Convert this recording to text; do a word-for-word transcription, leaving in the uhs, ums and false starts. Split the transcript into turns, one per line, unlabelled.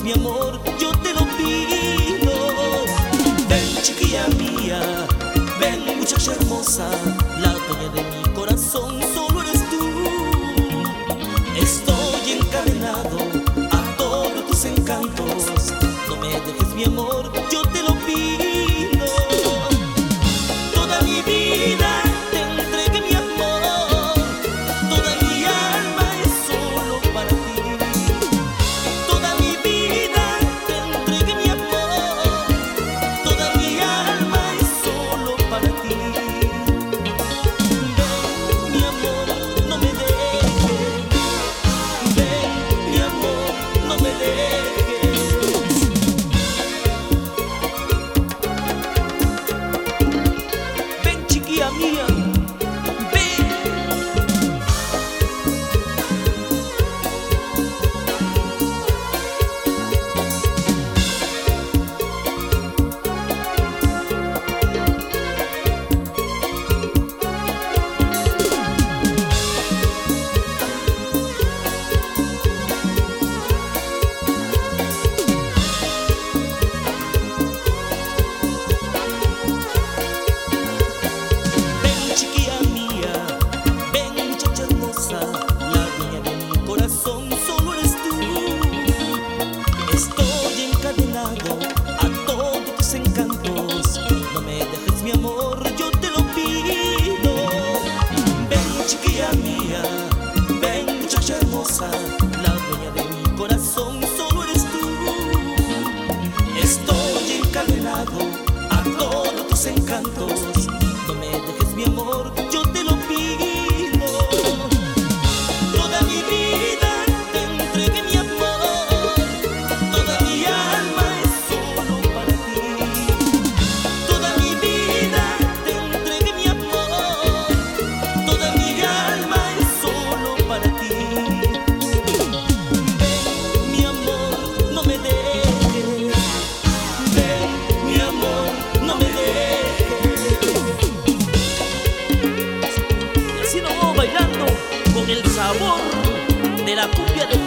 mi amor, yo te lo pido. Ven, chiquilla mía, ven, muchacha hermosa, la dueña de mi corazón solo eres tú. Estoy encadenado a todos tus encantos, no me dejes mi amor, yo te lo pido. Toda mi vida te entregué mi amor, toda mi alma es solo para ti. Toda mi vida te entregué mi amor, toda mi alma es solo para ti. Ven, mi amor, no me dejes. Ven, mi amor, no me dejes. Ven, chiquilla mía, ven. Ven, chiquilla mía, ven, muchacha hermosa, la dueña de mi corazón solo eres tú. Estoy encadenado a todos tus encantos, no me dejes mi amor, yo te lo pido. Ven, chiquilla mía, ven, muchacha hermosa, la dueña de mi corazón solo eres tú. Estoy encadenado a todos tus encantos, no me dejes mi amor, yo te lo pido. Toda mi vida te entregué mi amor, toda mi alma es solo para ti. Toda mi vida te entregué mi amor, toda mi alma es solo para ti. Ven, mi amor, no me dejes. Ven, mi amor, no me dejes. Y así nos vamos bailando con el sabor de la cumbia de